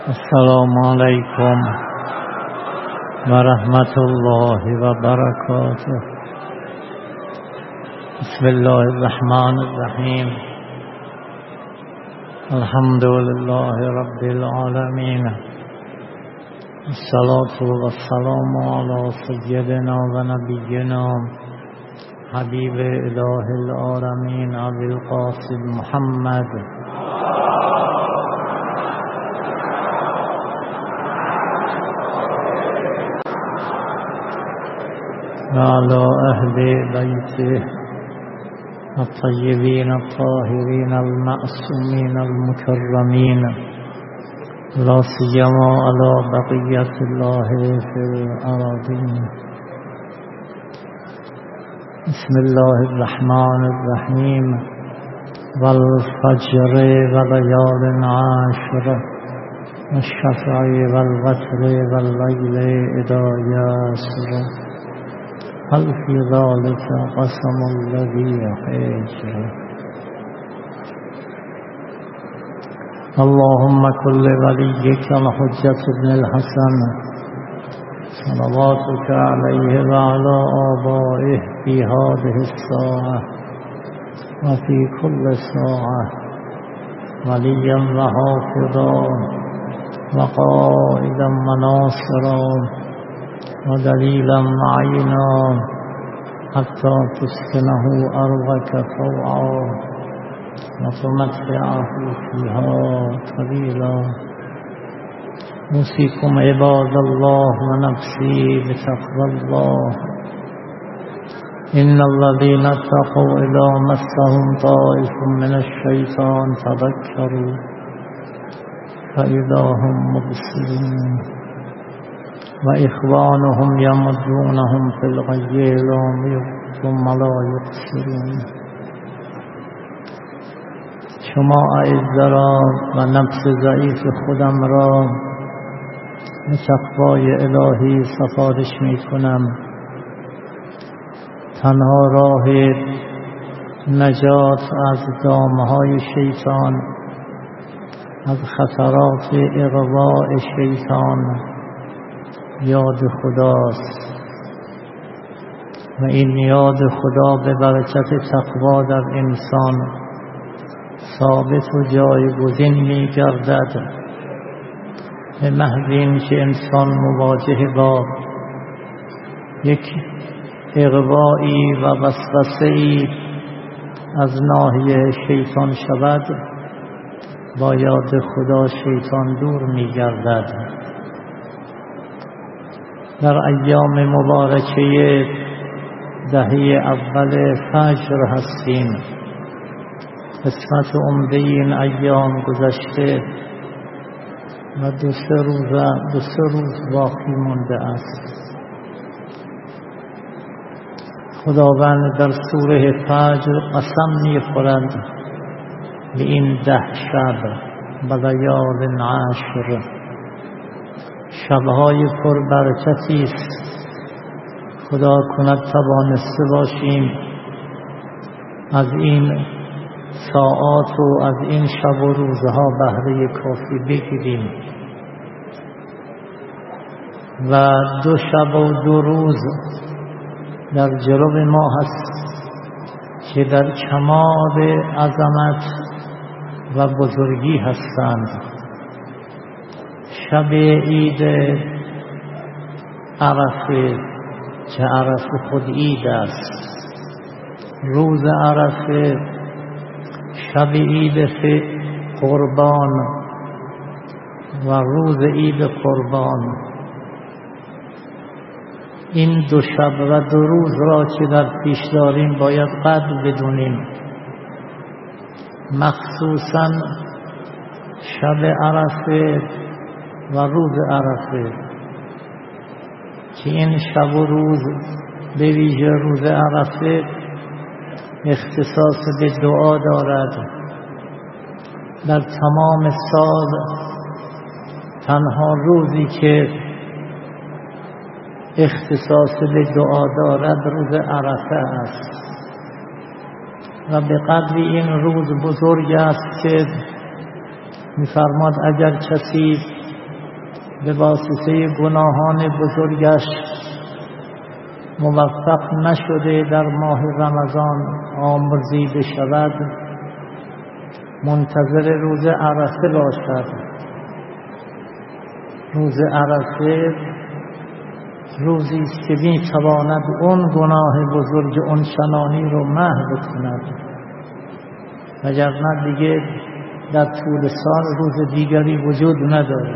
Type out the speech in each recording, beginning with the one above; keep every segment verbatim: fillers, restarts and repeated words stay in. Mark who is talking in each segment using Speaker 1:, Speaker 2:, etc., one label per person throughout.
Speaker 1: السلام علیکم و رحمت الله و برکاته. بسم الله الرحمن الرحیم. الحمد لله رب العالمین. الصلاة و السلام علی سیدنا و نبینا حبیب اله العالمین ابی القاسم محمد وعلى أهل بيته الطيبين الطاهرين المعصومين المكرمين، لا سيما على بقية الله في الأراضين. بسم الله الرحمن الرحيم. والفجر وليال عشر والشفع والوتر والليل إذا يسر هل في ذلك قسم الذي حجر. اللهم كل وليك الحجة بن الحسن صلواتك عليه وعلى آبائه في هذه الساعة وفي كل ساعة وليا وحافظا وقائدا وناصرا ودليلا معينا حتى تسكنه أرضك طوعا وتمتعه فيها طويلا. أوصيكم عباد الله ونفسي بتقوى الله. إن الذين اتقوا إذا مسهم طائف من الشيطان تذكروا فإذا هم مبصرون وإخوانهم يمدونهم في الغي ثم لا يقصرون. شما اعز را و نفس ضعیف خودم را به تقوای الهی سفارش می کنم. تنها راه نجات از دامهای شیطان، از خطرات اغواء شیطان یاد خداست و این یاد خدا به برکت تقوا در انسان ثابت و جایگزین می گردد به محض اینکه انسان مواجه با یک اغوایی و وسوسه‌ای از ناحیه شیطان شود، با یاد خدا شیطان دور می گردد. در ایام مبارکه دهه اول فجر هستیم. قسمت عمده این ایام گذشته و دو سه روز دو سه روز باقی مانده است. خداوند در سوره فجر قسم می‌خورد به این ده شب و لیال عشر، شبهای پر برکتی است. خدا کند توانسته باشیم از این ساعات و از این شب و روزها بهره کافی بگیریم و دو شب و دو روز در جلو ما هست که در کمال عظمت و بزرگی هستند. شب عید عرفه که عرفه خود عید است، روز عرفه، شب عید قربان و روز عید قربان. این دو شب و دو روز را که در پیش داریم باید قدر بدونیم، مخصوصا شب عرفه و روز عرفه که این شب و روز به ویژه روز عرفه اختصاص به دعا دارد. در تمام سال تنها روزی که اختصاص به دعا دارد روز عرفه است و به قدر این روز بزرگ است که می‌فرماد اگر کسی به واسطه گناهان بزرگش موفق نشده در ماه رمضان آمرزیده شود، منتظر روز عرفه باشد. روز عرفه روزی است که میتواند اون گناه بزرگ اون چنانی رو محو کند، وگرنه دیگه در طول سال روز دیگری وجود نداره.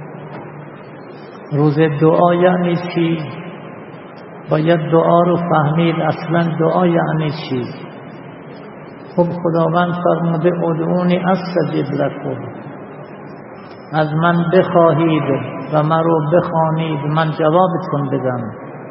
Speaker 1: روز دعا یعنی چی؟ باید دعا رو فهمید. اصلا دعا یعنی چی؟ خب خداوند فرموده ادعونی استجب لکم، از من بخواهید و من رو بخوانید من جوابتون بدم.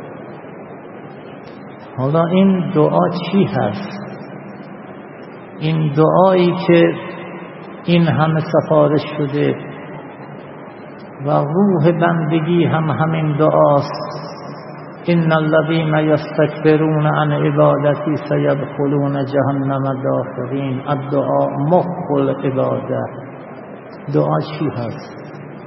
Speaker 1: حالا این دعا چی هست؟ این دعایی که این همه سفارش شده و روح بندگی هم همین دعاست. ان الذين يستكبرون عن عبادتي سيدخلون جهنم داخرين. الدعاء مخ العباده. دعا چی هست؟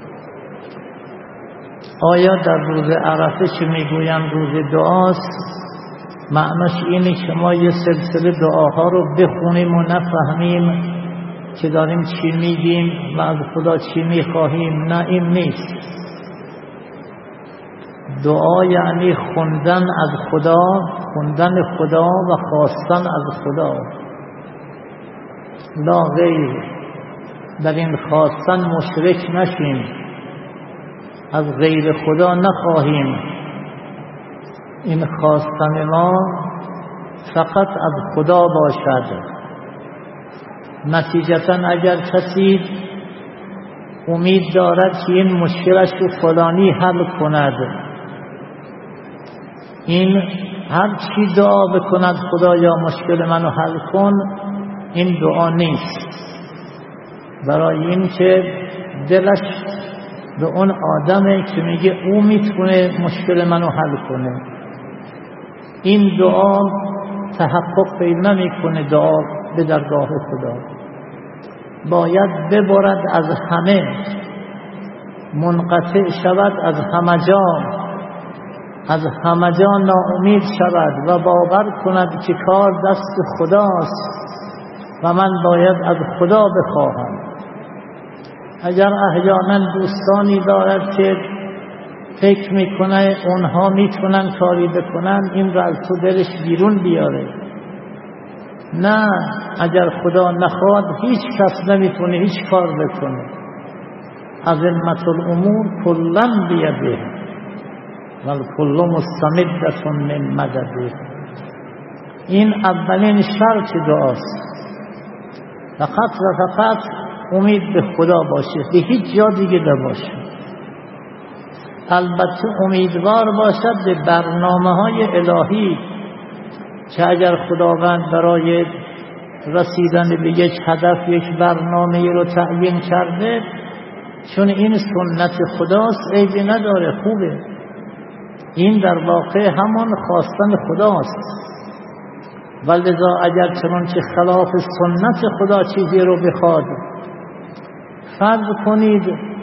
Speaker 1: آیا در روز عرفه چه میگویم روز دعاست؟ معناش اینه که ما یه سلسله دعاها رو بخونیم و نفهمیم که داریم چی میگیم و از خدا چی میخواهیم. نه، این نیست. دعا یعنی خوندن از خدا، خوندن خدا و خواستن از خدا، لا غیر. در این خواستن مشرک نشیم، از غیر خدا نخواهیم. این خواستن ما فقط از خدا باشد. نتیجتا اگر کسی امید دارد که این مشکلش رو فلانی حل کند، این هر چی دعا بکند خدایا مشکل منو حل کن، این دعا نیست. برای این که دلش به اون آدمه که میگه او میتونه مشکل منو حل کنه، این دعا تحقق پیدا نمیکنه. دعا به درگاه خدا باید ببرد از همه، منقطع شود از همه جا، از همه جا ناامید شود و باور کند که کار دست خداست و من باید از خدا بخواهم. اگر احیانا دوستانی دارد که فکر میکنه اونها میتونن کاری بکنن، این را از تو دلش بیرون بیاره. نه، اگر خدا نخواد هیچ کس نمیتونه هیچ کار بکنه. عظمت الامور کلا بیده والکل مستمدة من مدده. این اولین شرط دعاست. فقط و فقط امید به خدا باشه، به هیچ جا دیگه نباشه. البته امیدوار باشد به برنامه های الهی که اگر خداوند برای رسیدن به یک هدف یک برنامه رو تعیین کرده، چون این سنت خداست، عیبی نداره، خوبه. این در واقع همون خواستن خداست. ولذا اگر چنانچه خلاف سنت خدا چیزی رو بخواد، فرض کنید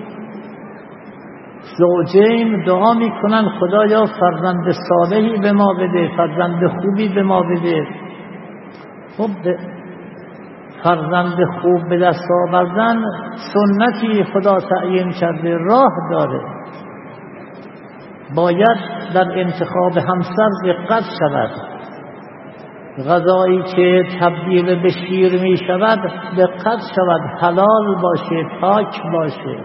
Speaker 1: زوجین دعا میکنن خدایا فرزند صالحی به ما بده، فرزند خوبی به ما بده. خب فرزند خوب به دست آوردن سنتی خدا تعیین کرده، راه داره. باید در انتخاب همسر دقت شود. غذایی که تبدیل به شیر می شود دقت شود، حلال باشه، پاک باشه.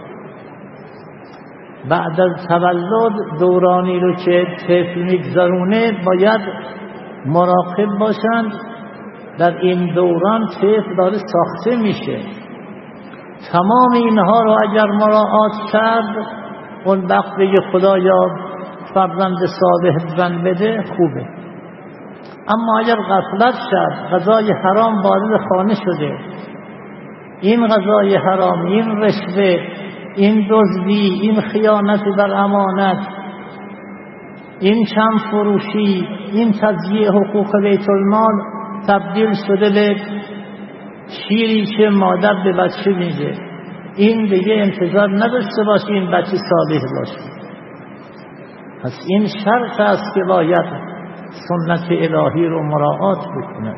Speaker 1: بعد از تولد دورانی رو که طفل میگذرونه باید مراقب باشند. در این دوران طفل داره ساخته میشه. تمام اینها رو اگر مراعات کرد، اون وقت بگه خدایا فرزند صالح زن بده، خوبه. اما اگر غفلت شد، غذای حرام وارد خانه شده، این غذای حرام، این رشوه، این دزدی، این خیانت بر امانت، این کم فروشی، این تضییع حقوق بیت المال تبدیل شده به شیری که مادر به بچه میده. این دیگه انتظار نداشته باشه این بچه صالح باشه. پس این شرط است که باید سنت الهی رو مراعات بکنه.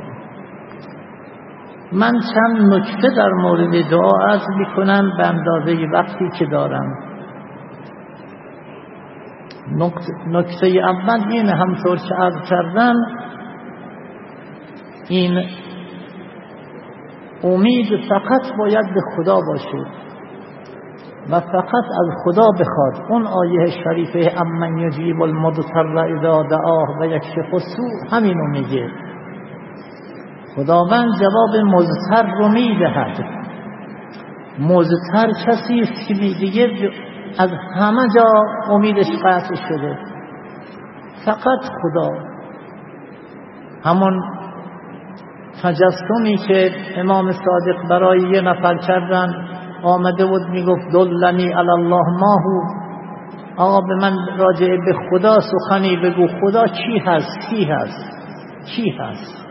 Speaker 1: من چند نکته در مورد دعا عرض میکنم به اندازه وقتی که دارم. نکته اول این، همطور که عرض کردم، این امید فقط باید به خدا باشه و فقط از خدا بخواد. اون آیه شریفه امن یجیب المضطر اذا دعاه و یکشف السوء همینو میگه. خداوند جواب مضطر رو میدهد. مضطر کسی است که دیگه از همه جا امیدش قطع شده، فقط خدا. همون تجسمی که امام صادق برای یه نفر کردن، آمده بود میگفت دلنی علی الله ماهو، آقا به من راجع به خدا سخنی بگو، خدا چی هست، کی هست، چی هست.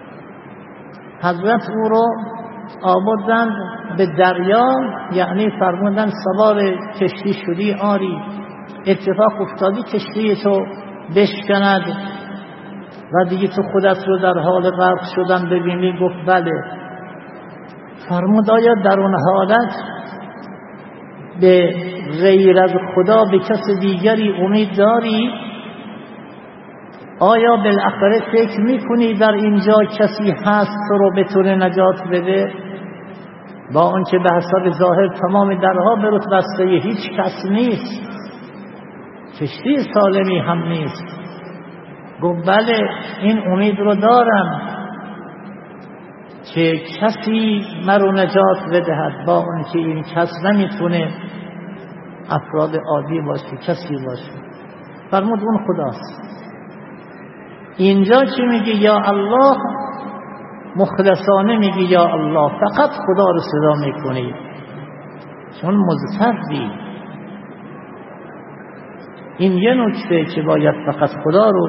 Speaker 1: حضرت او رو آوردند به دریا، یعنی فرمودن سوار کشتی شدی، آری اتفاق افتادی کشتی تو بشکند و دیگه تو خودت رو در حال غرق شدن ببینی؟ گفت بله. فرمود آیا در اون حالت به غیر از خدا به کس دیگری امید داری؟ آیا بالاخره فکر میکنی در اینجا کسی هست تو رو به طور نجات بده؟ با اون که به حساب ظاهر تمام درها برات بسته، هیچ کس نیست، کشتی سالمی هم نیست. گفت بله این امید رو دارم که کسی مرا نجات بدهد، با اون که این کس نمیتونه افراد عادی باشه، کسی باشه. فرمود اون خداست. اینجا چی میگه؟ یا الله، مخلصانه میگه یا الله، فقط خدا رو صدا میکنی چون مضطری. این یه نکته که باید فقط خدا رو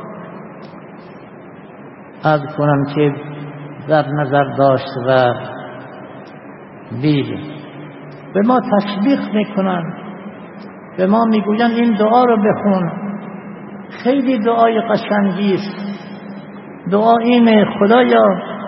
Speaker 1: عرض کنم که در نظر داشت و دید. به ما تشویق میکنن، به ما میگوین این دعا رو بخون، خیلی دعای قشنگی است. دعا اینه خدایا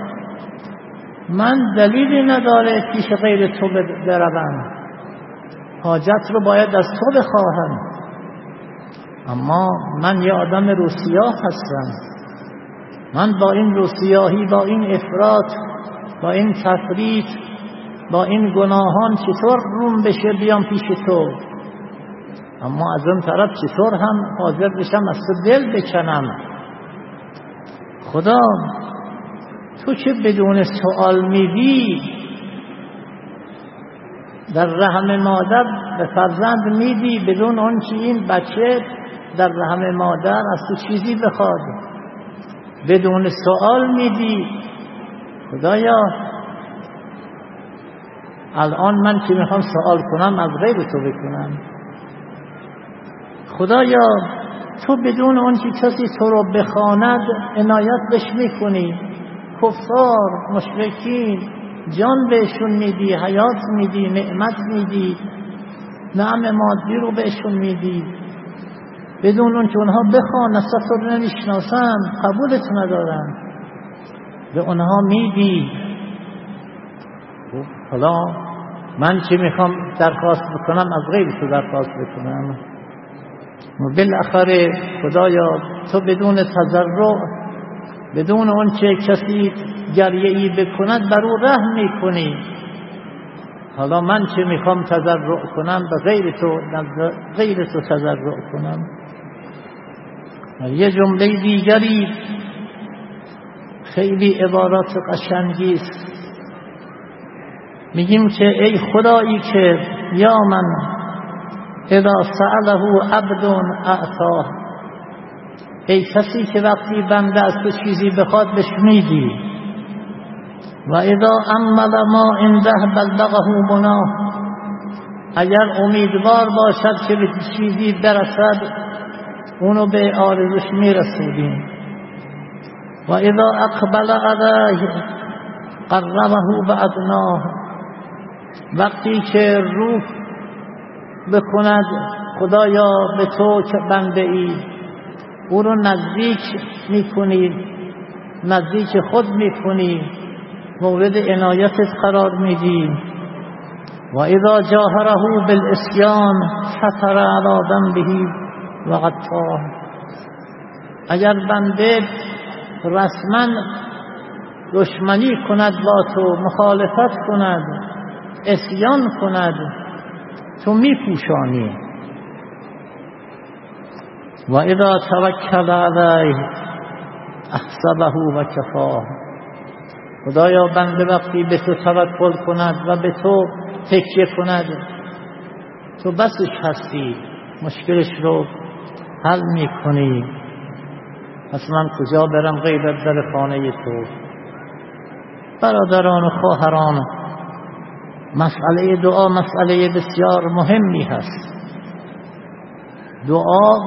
Speaker 1: من دلیلی نداره پیش غیر تو بروم، حاجت رو باید از تو بخواهم، اما من یه آدم روسیاه هستم، من با این روسیاهی، با این افراط، با این تفریط، با این گناهان چطور روم بشه بیام پیش تو؟ اما از اون طرف چطور هم حاضر بشم از تو دل بکنم؟ خدا تو که بدون سوال میدی، در رحم مادر به فرزند میدی بدون اون که این بچه در رحم مادر از تو چیزی بخواد، بدون سوال میدی. خدایا الان من که میخوام سوال کنم از غیر تو بکنم، خدایا تو بدون اون که کسی تو رو بخواند عنایت بهش میکنی. کفار مشرکین جان بهشون میدی، حیات میدی، نعمت میدی، نعم مادی رو بهشون میدی، بدون اون که اونها بخوان، اصلا تو رو نمیشناسن، قبولت ندارن، به اونها میدی. حالا من چی میخوام درخواست بکنم از غیر تو درخواست بکنم؟ بالاخره خدایا تو بدون تضرع، بدون اون که کسی گریه‌ای بکند بر او رحم میکنی. حالا من چه میخوام تضرع کنم به غیر تو، غیر تو تضرع کنم؟ یه جمله دیگری خیلی عبارات قشنگی است، میگیم که ای خدایی که یا من اذا سأله عبد اعطاه، ای کسی که وقتی بنده از تو چیزی بخواد بهش میدی، و اذا امل ما عنده بلغه مناه، اگر امیدوار باشد که به چیزی برسد اونو به آرزوش میرسونیم، و اذا اقبل علیه قربه بادناه، وقتی که روح بکند خدایا به تو که بنده ای او رو نزدیک میکنی، نزدیک خود میکنی، مورد عنایتت قرار میدی. و اذا جاهره بالاسیان ستر علی ذنبه و غطاه. اگر بنده رسما دشمنی کند با تو، مخالفت کند، عصیان کند، تو میپوشانی. و اذا توکل علیه احسبه و کفاه. خدایا بنده وقتی به تو توکل کند و به تو تکیه کند تو بسش هستی، مشکلش رو حل میکنی. پس من کجا برم غیر از در خانه تو؟ برادران و خواهران، مسئله دعا مسئله بسیار مهمی هست. دعا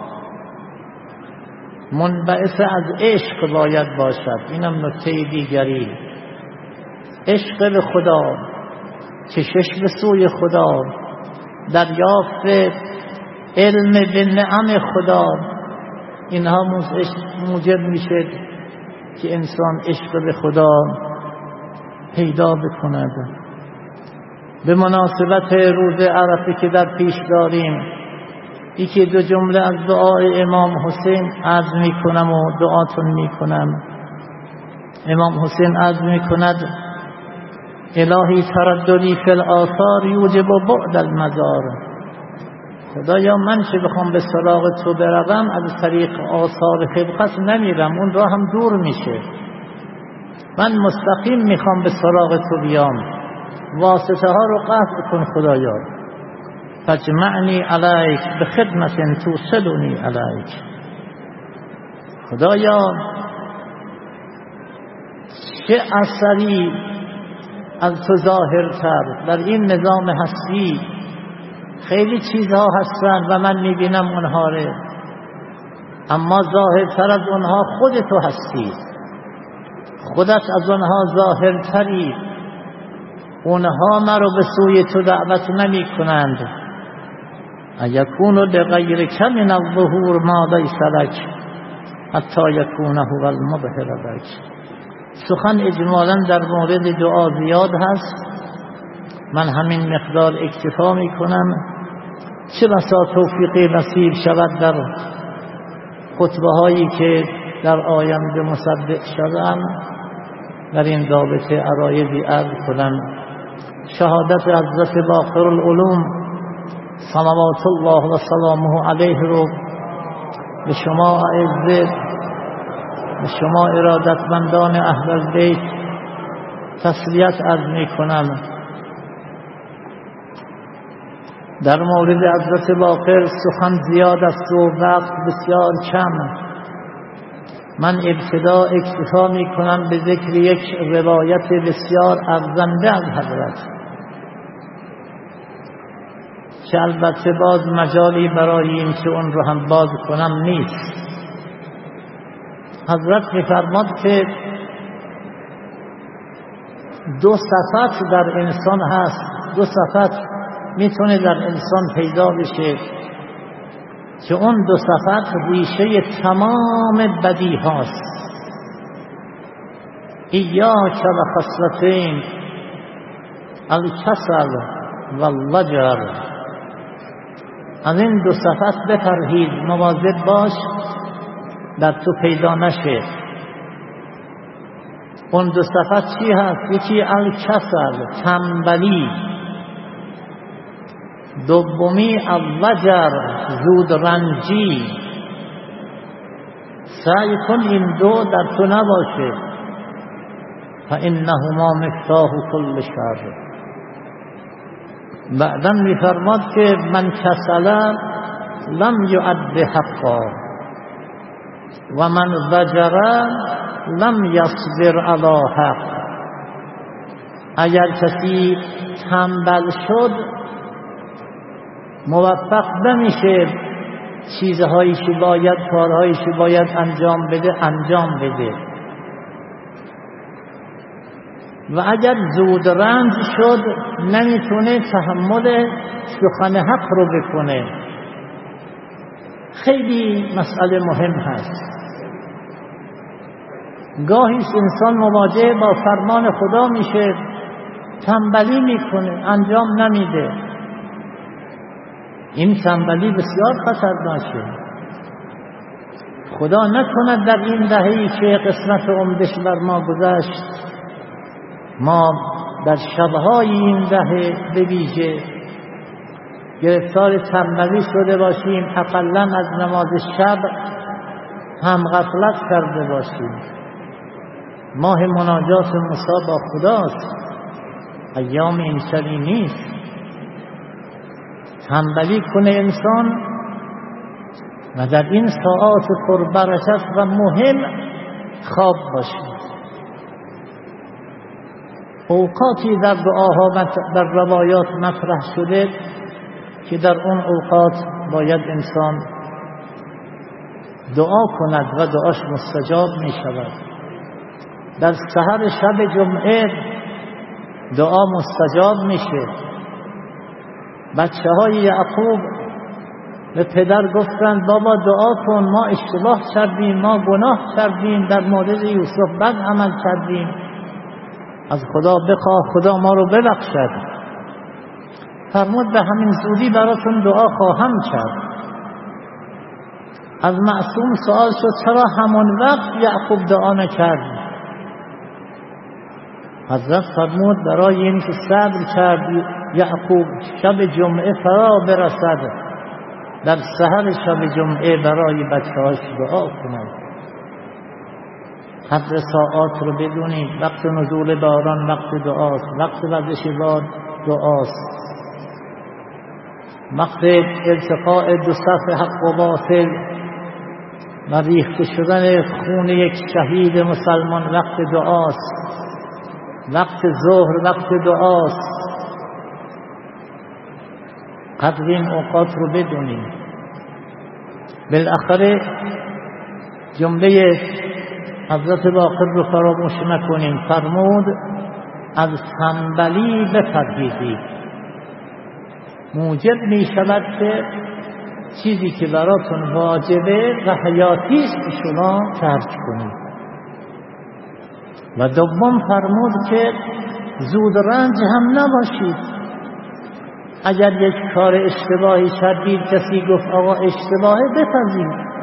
Speaker 1: منبعث از عشق باید باشد. اینم نکته دیگری. عشق به خدا، کشش به سوی خدا، دریافت علم به نعم خدا، اینها موجب میشه که انسان عشق به خدا پیدا بکند. به مناسبت روز عرفه که در پیش داریم، یکی دو جمله از دعای امام حسین عرض می کنم و دعاتون می کنم. امام حسین عرض می کند الهی ترددی فی الآثار یوجب بعد المزار. خدایا من چه بخوام به سراغ تو بروم از طریق آثار خلقت نمیرم، اون راه هم دور میشه. من مستقیم میخوام به سراغ تو بیام، واسطه ها رو قطع کن خدایا. فاجمعنی علیک بخدمت توصلنی علیک. خدایا چه اثری از تو ظاهرتر در این نظام هستی. خیلی چیزها هستن و من میبینم اونها رو، اما ظاهرتر از اونها خود تو هستی، خودت از اونها ظاهرتری. اونها مرا به سوی تو دعوت نمی کنند. یکون لغیرک من الظهور ما لیس لک حتی یکون هو المظهر لک. سخن اجمالا در مورد دعا زیاد هست، من همین مقدار اکتفا می کنم. چه بسا توفیقی نصیب شود در خطبه هایی که در آینده مصدق شدم در این رابطه عرایضی عرض کنم. شهادت حضرت باقر العلوم صلوات الله و سلامه علیه رو به شما اعزه، به شما ارادتمندان اهل البیت تسلیت عرض می کنم. در مورد حضرت باقر سخن زیاد است و وقت بسیار کم. من ابتدا اکتفا می کنم به ذکر یک روایت بسیار ارزنده از حضرت که البته باز مجالی برای این که اون رو هم باز کنم نیست. حضرت می فرماد که دو صفت در انسان هست، دو صفت میتونه در انسان پیدا بشه که اون دو صفت ریشه تمام بدی هاست. ایاک و خصلتین الکسل و اللجر. از این دو صفت بپرهیز، مواظب باش در تو پیدا نشه. اون دو صفت چی هست؟ یکی الکسل، تنبلی. دومی اللجر، زود رنجی. سعی کن این دو در تو نباشه. فانهما مفتاح کل شر. بعدا میفرماد که من کسل لم یؤد حقا و من زجر لم یصبر علی حق. اگر کسی تنبل شد موفق نمیشه چیزهایی که باید، کارهایی که باید انجام بده انجام بده. و اگر زود رنج شد نمیتونه تحمل سخن حق رو بکنه. خیلی مسئله مهم هست. گاهی انسان مواجه با فرمان خدا میشه، تنبلی میکنه، انجام نمیده. این تنبلی بسیار خطرناکه. خدا نکند در این دهه‌ای که قسمت عمدش بر ما گذشت، ما در شبهای این دهه به ویژه گرفتار تنبلی شده باشیم، اقلا از نماز شب هم غفلت کرده باشیم. ماه مناجات موسی با خداست، ایام اینطوری نیست. تنبلی کنه انسان و در این ساعات پربرکت و مهم خواب باشه. اوقاتی در دعاها و در روایات مطرح شده که در اون اوقات باید انسان دعا کند و دعاش مستجاب می شود. در سحر شب جمعه دعا مستجاب میشه. بچه های یعقوب به پدر گفتند بابا دعا کن، ما اشتباه کردیم، ما گناه کردیم، در مورد یوسف بد عمل کردیم، از خدا بخواه خدا ما رو ببخشد. فرمود به همین زودی براتون دعا خواهم کرد. از معصوم سوال شد چرا همون وقت یعقوب دعا نکرد؟ حضرت فرمود برای این که صبر کرد یعقوب شب جمعه فرا برسد، در سحر شب جمعه برای بچه‌هاش دعا کند. قدر ساعات رو بدونید. وقت نزول باران وقت دعاست، وقت وزش باد دعاست، وقت التقاء دو صف حق و باطل و ریخته شدن خون یک شهید مسلمان وقت دعاست، وقت ظهر وقت دعاست. قدر این اوقات رو بدونیم. بالاخره جمله حضرت باقر رو فراموش نکنیم. فرمود از تنبلی بپرهیزید. موجب می شود که چیزی که براتون واجبه و حیاتی است شما ترک کنید. و دوم فرمود که زود رنج هم نباشید. اگر یک کار اشتباهی کردید کسی گفت آقا اشتباهه، بپذیرید.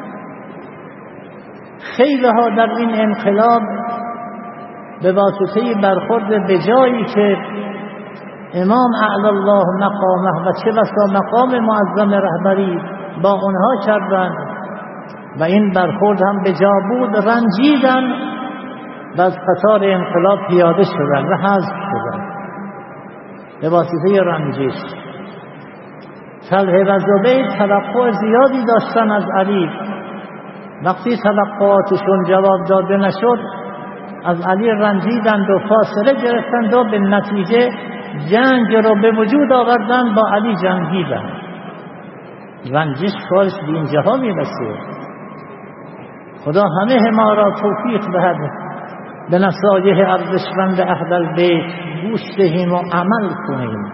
Speaker 1: خیلی ها در این انقلاب به واسطه برخورد به جایی که امام اعلی الله مقامه و چه بسا مقام معظم رهبری با اونها کردند و این برخورد هم به جا بود، رنجیدن و از قطار انقلاب پیاده شدن و حذف شدن به واسطه رنجش. طلحه و زبیر توقع زیادی داشتن از علی. وقتی توقعاتشون جواب داده نشد از علی رنجیدند و فاصله گرفتند و به نتیجه جنگ رو به وجود آوردن، با علی جنگیدند. رنجش کارش به اینجاها میرسه. خدا همه ما را توفیق دهد به نصایح ارزشمند اهل البیت گوش دهیم و عمل کنیم.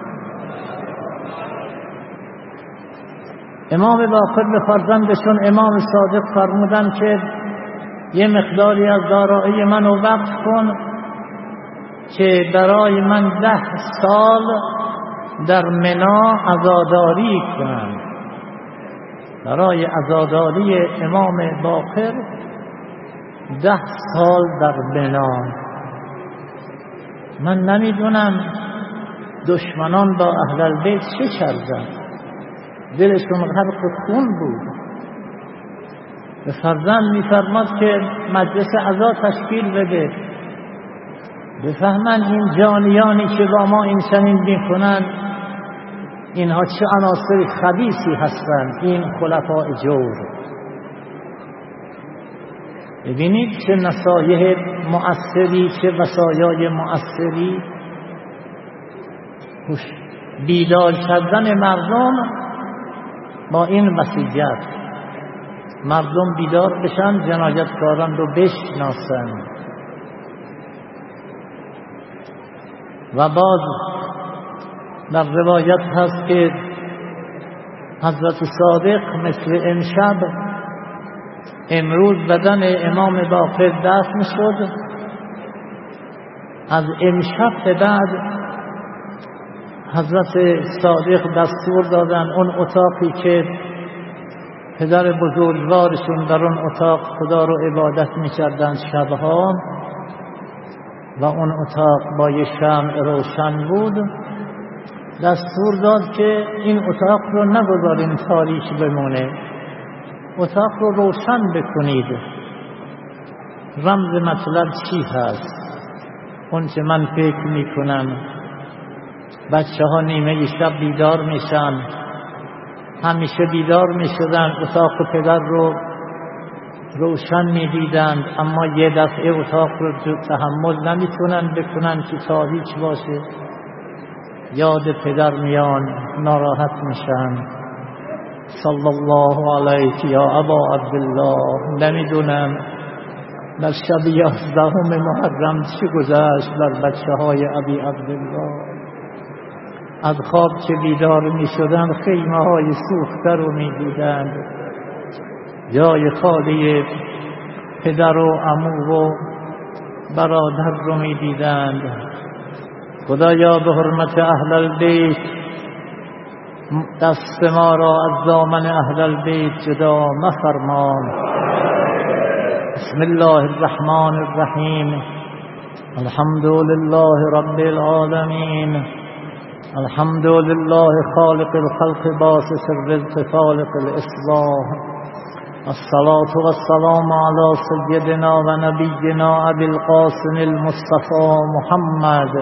Speaker 1: امام باقر به فرزندشون امام صادق فرمودن که یه مقداری از دارایی من رو وقف کن که برای من ده سال در منا عزاداری کنم. برای عزاداری امام باقر ده سال در منا. من نمیدونم دشمنان با اهل البیت چه کردن، دلشون غرق خون بود. به فرزند میفرماد که مجلس عزا تشکیل بده، بفهمن این جانیانی که با ما این چنین میکنن اینها چه عناصر خبیثی هستند، این خلفاء جور. ببینید چه نصایح مؤثری، چه وصایای مؤثری. بیدار کردن مردم با این وصیت، مردم بیدار بشن، جنایتکاران رو بشناسن. و باز در روایت هست که حضرت صادق مثل امشب امروز بدن امام باقر دفن شد، از امشب به بعد حضرت صادق دستور دادن اون اتاقی که پدر بزرگوارشون در اون اتاق خدا رو عبادت می‌کردن شبها و اون اتاق با یه شمع روشن بود، دستور داد که این اتاق رو نگذارین تاریک بمونه، اتاق رو روشن بکنید. رمز مطلب چی هست؟ اون که من فکر میکنم بچه ها نیمه شب بیدار میشن، همیشه بیدار میشدن اتاق پدر رو روشن میدیدند، اما یه دفعه اتاق رو تحمل نمیتونن بکنن که تاریک باشه، یاد پدر میان، ناراحت میشن. صلی الله علیک یا ابا عبدالله. نمیدونم در شب یازدهم محرم چی گذشت بر بچه های ابی عبدالله. از خواب که بیدار می شدن خیمه های سوخته رو می دیدند، جای خالی پدر و عمو و برادر رو می دیدند. خدایا به حرمت اهل البیت دست ما را از دامن اهل البیت جدا مفرمان. بسم الله الرحمن الرحیم. الحمد لله رب العالمین. الحمد لله خالق الخلق باسط الرزق خالق الاصلاح. الصلاة والسلام على سيدنا و نبينا ابي القاسم المصطفى محمد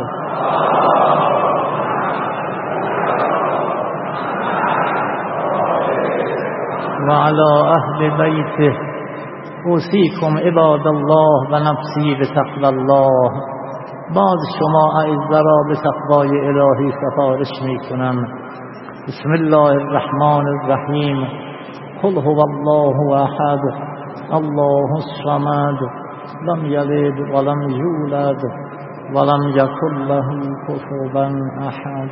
Speaker 1: و على اهل بیته. اوصیکم عباد الله و نفسی بتقوی الله. باز شما اعزا را به تقوای الهی سفارش می کنم. بسم الله الرحمن الرحیم. قل هو الله احد الله الصمد لم یلد ولم یولد ولم یکن له کفوا احد.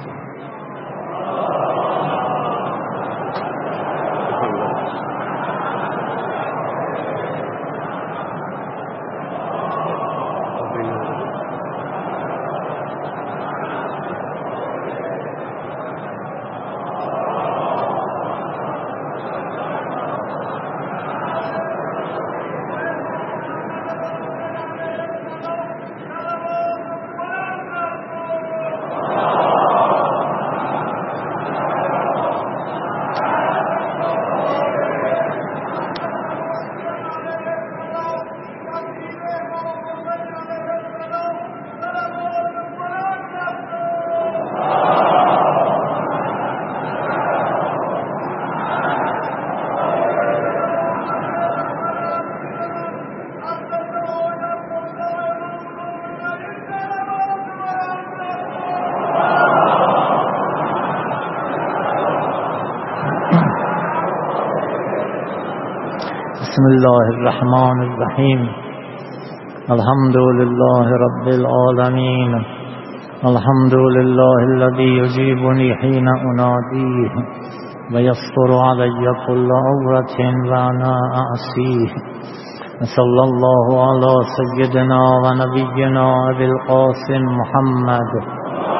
Speaker 1: بسم الله الرحمن الرحیم. الحمد لله رب العالمین. الحمد لله الذي يجيبني حين اناديه ويستر علي كل عورة وانا اعصيه. صلى الله على سيدنا ونبينا ابي القاسم محمد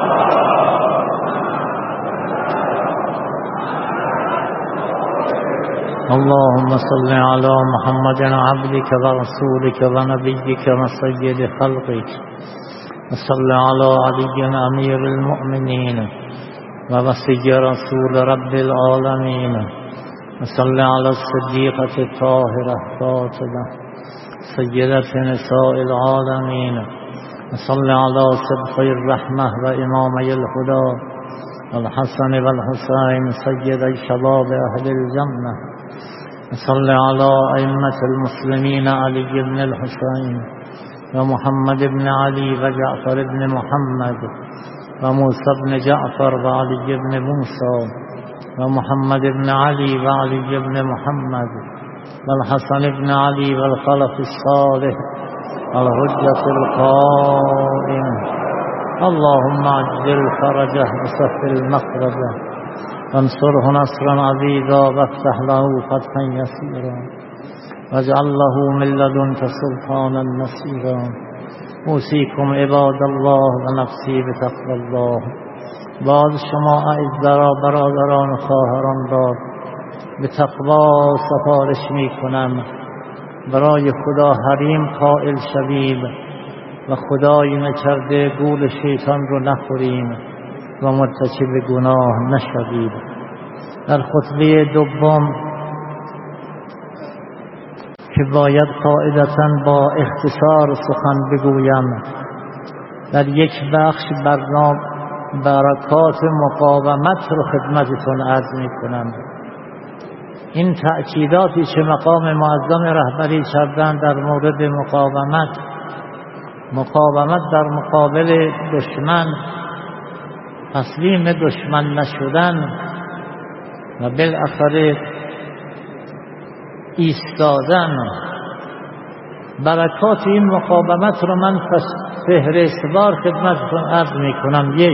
Speaker 1: اللهم صل على محمد عبدك ورسولك ونبيك وسيد خلقك. وصل على علي امير المؤمنين ووصي رسول رب العالمين. وصل على الصديقة الطاهرة فاطمة سيدة نساء العالمين. وصل على صدق الرحمة وإمامي الهدى الحسن والحسين سيدي شباب أهل الجنة. صل على أئمة المسلمين علي بن الحسين ومحمد بن علي وجعفر بن محمد وموسى بن جعفر وعلي بن موسى ومحمد بن علي وعلي بن محمد والحسن بن علي والخلف الصالح الحجة القائم اللهم عجل فرجه وسهل مخرجه وانصره نصرا عزيزا وافتح له فتحا يسيرا واجعل له من لدنك سلطانا نصيرا. اوصیکم عباد الله و نفسی بتقوی الله. باز شما اعزا را برادران و خواهران را به تقوا سفارش می کنم برای خدا حریم قائل شویم و خدای نکرده گول شیطان رو نخوریم و مرتکب گناه نشویم. در خطبه دوم که باید قاعدتاً با اختصار سخن بگویم، در یک بخش برنامه برکات مقاومت رو خدمتتون عرض می کنم. این تأکیداتی که مقام معظم رهبری کردن در مورد مقاومت مقاومت در مقابل دشمن، تسلیم دشمن نشدن و بالاخره ایستادن، برکات این مقاومت رو من فهرستوار خدمتتون عرض می کنم. یک،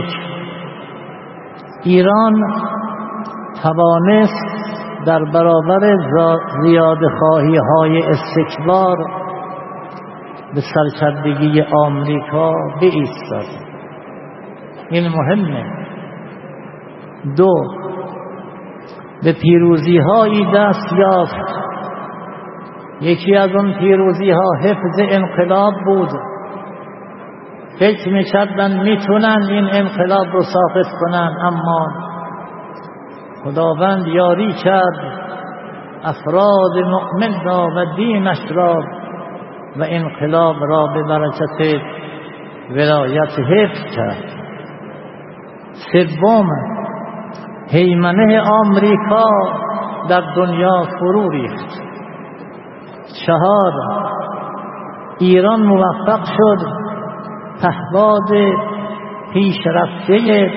Speaker 1: ایران توانست در برابر زیادخواهی های استکبار به سرکردگی آمریکا بایستاد. این مهمه. دو، به پیروزی هایی دست یافت. یکی از اون پیروزی ها حفظ انقلاب بود. فکر میکردن میتونن این انقلاب رو ساقط کنن، اما خداوند یاری کرد افراد مؤمن را و دینش را و انقلاب را به برکت ولایت حفظ کرد. سوم، هیمنه آمریکا در دنیا فرو ریخت. چهار، ایران موفق شد پهباد پیشرفته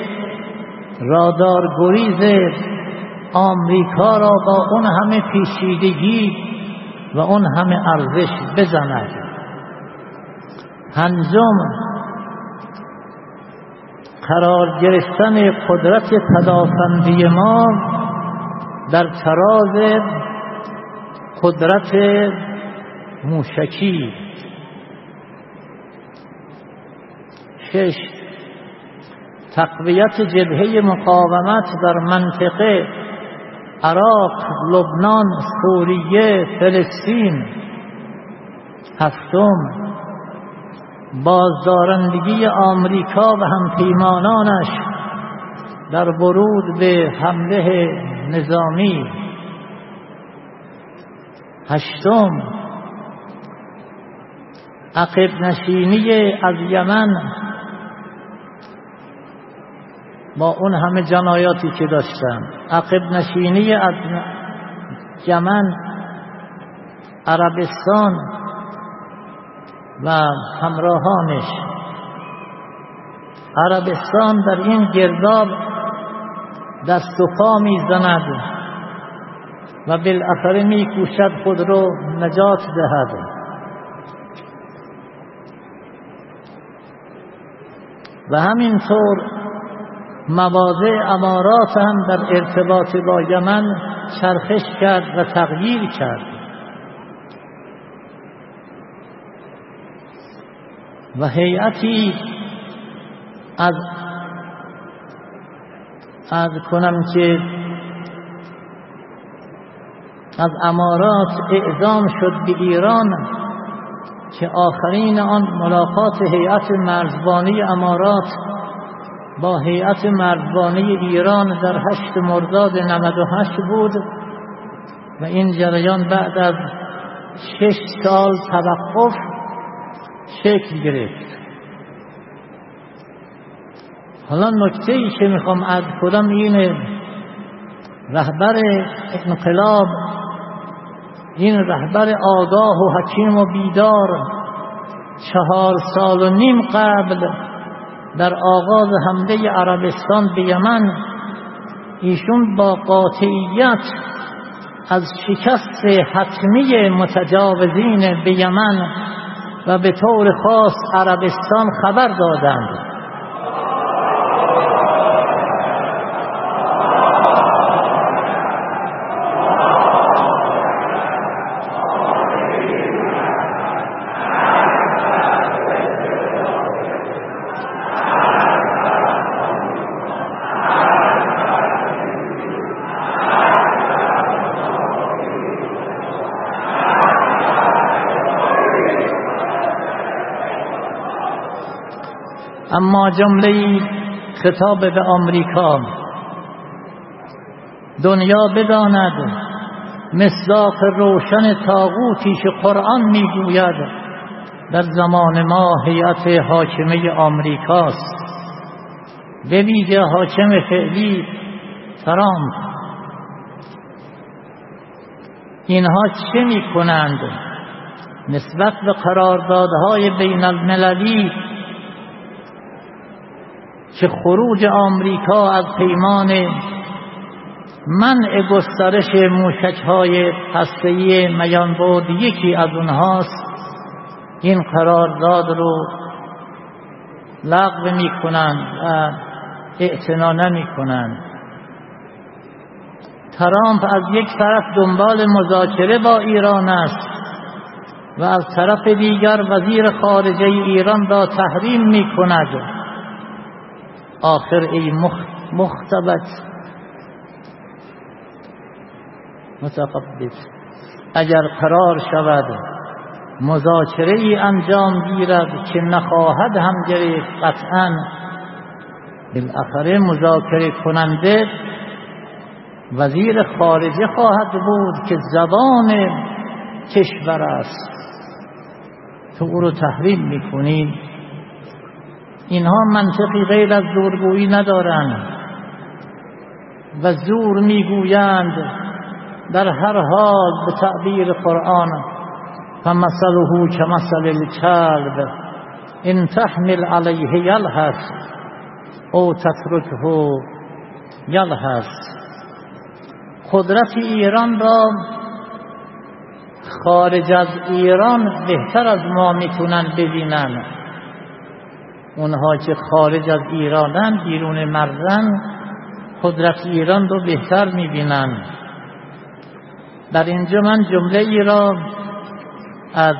Speaker 1: رادارگریز آمریکا را با اون همه پیچیدگی و اون همه ارزش بزند. پنجم، قرار گرفتن قدرت تدافندی ما در تراز قدرت موشکی. شش، تقویت جبهه مقاومت در منطقه عراق، لبنان، سوریه، فلسطین. هفتم، بازدارندگی آمریکا و همپیمانانش در ورود به حمله نظامی. هشتم، عقب نشینی از یمن با اون همه جنایاتی که داشتن. عقب نشینی از یمن، عربستان و همراهانش. عربستان در این گرداب دست و پا میزند و بالاخره میکوشد خود رو نجات دهد. و همینطور مواضع امارات هم در ارتباط با یمن چرخش کرد و تغییر کرد. و هیئتی از از کنم که از امارات اعزام شد به ایران که آخرین آن ملاقات هیئت مرزبانی امارات با هیئت مرزبانی ایران در هشت مرداد نود و هشت بود و این جریان بعد از شش سال توقف شکل گرفت. حالا نکته ای که میخوام عرض کنم اینه، رهبر انقلاب، این رهبر آگاه و حکیم و بیدار، چهار سال و نیم قبل در آغاز حمله عربستان به یمن ایشون با قاطعیت از شکست حتمی متجاوزین به یمن و به طور خاص عربستان خبر دادند. اما جمله خطاب به آمریکا: دنیا بداند مصداق روشن طاغوتی که قرآن میگوید در زمان ما هیئت حاکمه آمریکاست، به ویژه حاکم فعلی ترامپ. اینها چه میکنند؟ نسبت به قراردادهای بین المللی که خروج آمریکا از پیمان منع گسترش موشک‌های هسته‌ای میانبرد یکی از اونهاست، این قرارداد رو لغو میکنند و اعتنا نمیکنند. ترامپ از یک طرف دنبال مذاکره با ایران است و از طرف دیگر وزیر خارجه ایران را تحریم میکند. آخر ای مختبط متقبل، اگر قرار شود مذاکره ای انجام گیرد که نخواهد هم گرفت، قطعاً بالاخره مذاکره کننده وزیر خارجه خواهد بود که زبان کشور است. تو او رو تحریم میکنید. اینها منطقی غیر از زورگویی ندارند و زور میگویند در هر حال. به تعبیر قرآن: فمثله کمثل الکلب ان تحمل علیه یلهث او تترکه یلهث. قدرت ایران را خارج از ایران بهتر از ما میتونن ببینن. اونها که خارج از ایرانن، بیرون مرزن، قدرت ایران رو بهتر میبینن. در اینجا من جمله ای را از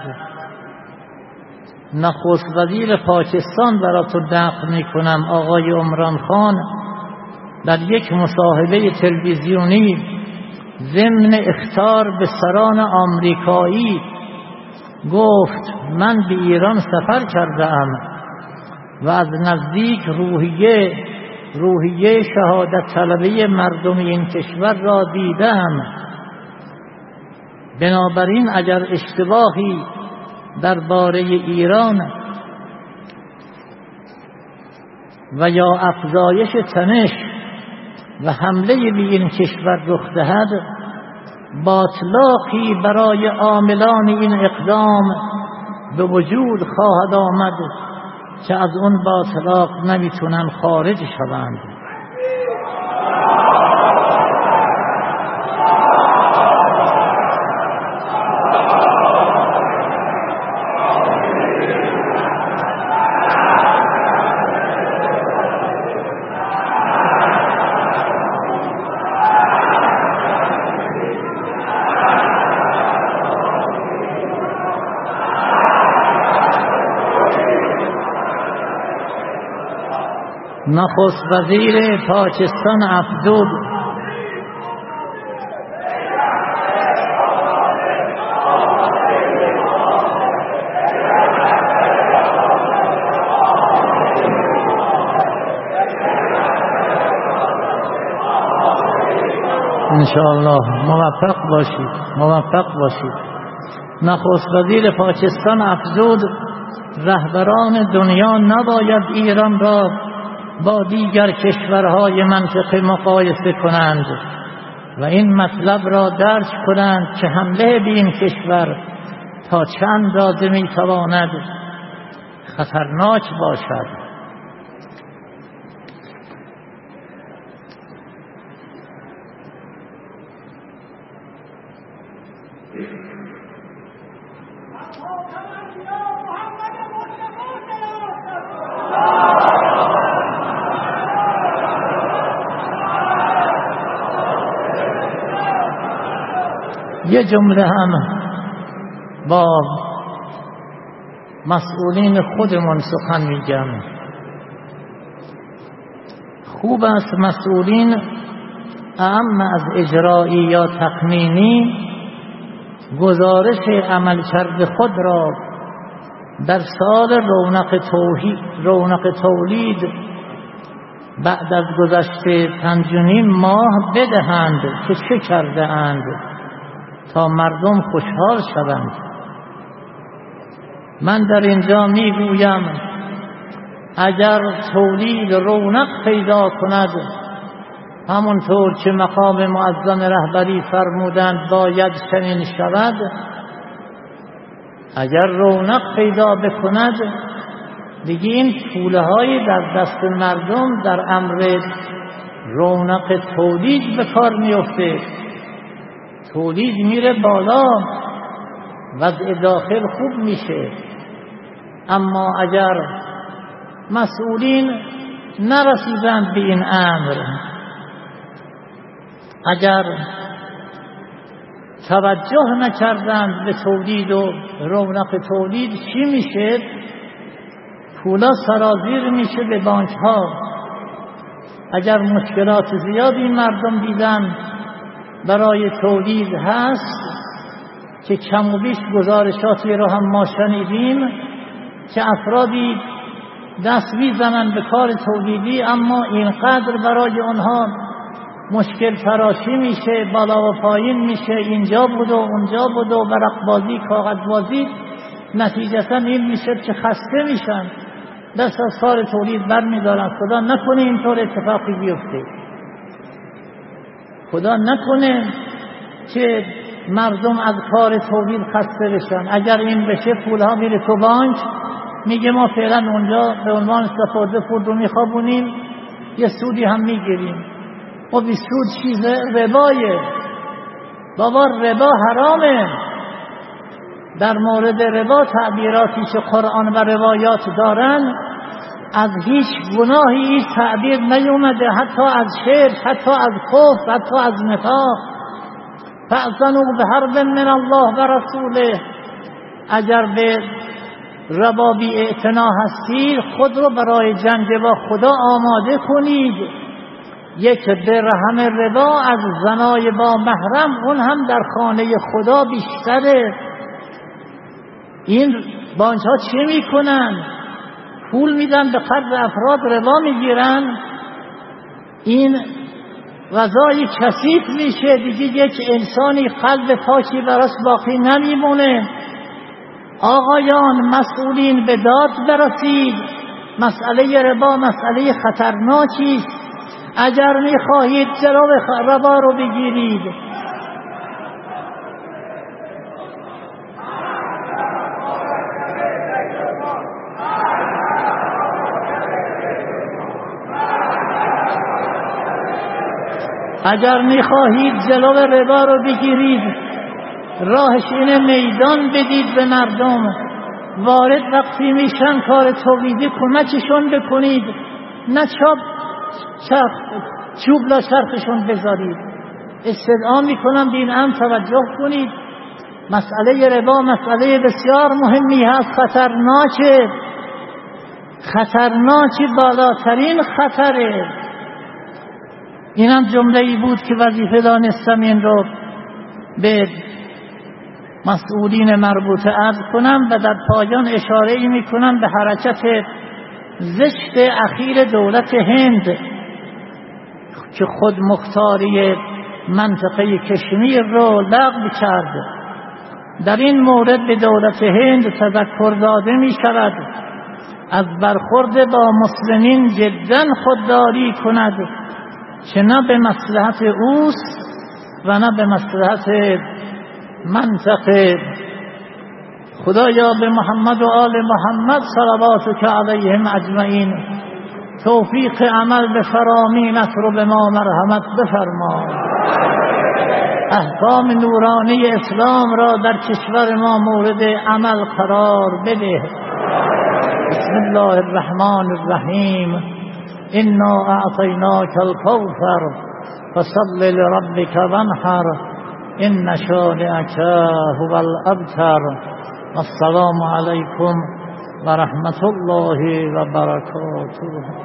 Speaker 1: نخست وزیر پاکستان براتون نقل میکنم. آقای عمران خان در یک مصاحبه تلویزیونی ضمن اخطار به سران آمریکایی گفت: من به ایران سفر کردم و از نزدیک روحیه روحیه شهادت طلبی مردم این کشور را دیدم. بنابراین اگر اشتباهی درباره ایران و یا افزایش تنش و حمله به این کشور رخ دهد، باطلاقی برای عاملان این اقدام به وجود خواهد آمد که از اون باطلاق نمیتونن خارج شوند. نخست وزیر پاکستان افزود: انشاءالله موفق باشید موفق باشید. نخست وزیر پاکستان افزود: رهبران دنیا نباید ایران را با دیگر کشورهای منطقه مقایسه کنند و این مطلب را درک کنند که حمله به این کشور تا چند اندازه میتواند خطرناک باشد. یه جمله هم با مسئولین خودمون سخن میگم. خوب است مسئولین اعم از اجرایی یا تقنینی گزارش عملکرد خود را در سال رونق توحید رونق تولید بعد از گذشته پنج و نیم ماه بدهند که چه کرده اند تا مردم خوشحال شوند. من در اینجا میگویم اگر تولید رونق پیدا کند، همونطور که مقام معظم رهبری فرمودند باید چنین شود، اگر رونق پیدا بکند دیگه این پوله های در دست مردم در امر رونق تولید به کار میفته، تولید میره بالا، وضع داخل خوب میشه. اما اگر مسئولین نرسیدند به این امر، اگر توجه نکردند به تولید و رونق تولید، چی میشه؟ پولا سرازیر میشه به بانک ها. اگر مشکلات زیادی مردم دیدن برای تولید هست که کم و بیش گزارشاتی رو هم ما شنیدیم که افرادی دست میزنن به کار تولیدی، اما اینقدر برای اونها مشکل تراشی میشه، بالا و پایین میشه، اینجا بود و اونجا بود و ورق بازی کاغذ بازی، نتیجتا این میشه که خسته میشن، دست از کار تولید بر میدارن. خدا نکنه اینطور اتفاقی بیفته، خدا نکنه که مردم از کار تولید خسته بشن. اگر این بشه پولها میره تو بانک، میگه ما فعلا اونجا به عنوان سپرده پول رو میخوابونیم، یه سودی هم میگیریم. و بی سود چیزه؟ ربایه. بابا ربا حرامه. در مورد ربا تعبیراتی که قرآن و روایات دارن، از هیچ گناهی این تعبیر نیومده، حتی از شرک، حتی از کفر، حتی از نفاق. فأذنوا بحرب من الله و رسوله. اگر به ربا بی اعتنا هستید، خود رو برای جنگ با خدا آماده کنید. یک درهم ربا از زنای با محرم، اون هم در خانه خدا بیشتره. این بانک ها چه میکنن؟ پول میدن به قرض افراد، ربا میگیرن. این غذای کثیف میشه، دیگه یک انسانی قلب پاکی براش باقی نمیمونه. آقایان مسئولین به داد برسید، مسئله ربا مسئله خطرناکی است. اگر میخواهید جلوی ربا رو بگیرید، اگر میخواهید جلو ربا رو بگیرید، راهش اینه میدان بدید به مردم. وارد وقتی میشن کار تولیدی کمکشون بکنید، نه چوب چرخ چوب لا چرخشون بذارید. استدعا میکنم به این امر توجه کنید. مسئله ربا مسئله بسیار مهمی هست، خطرناکه، خطرناکی، بالاترین خطره. اینم جمله ای بود که وظیفه دانستم این رو به مسئولین مربوطه عرض کنم و در پایان اشاره ای می کنم به حرکت زشت اخیر دولت هند که خود مختاری منطقه کشمیر رو لغو کرد. در این مورد به دولت هند تذکر داده می شود از برخورد با مسلمین جدا خودداری کند، که نه به مصلحت اوست و نه به مصلحت منطقه. خدایا به محمد و آل محمد صلواتک علیهم اجمعین توفیق عمل به فرامینت رو به ما مرحمت بفرما. احکام نورانی اسلام را در کشور ما مورد عمل قرار بده. بسم الله الرحمن الرحیم. انا اعطیناک الکوثر فصل لربک وانحر ان شانئک هو الابتر. السلام علیکم و رحمت الله و برکاته.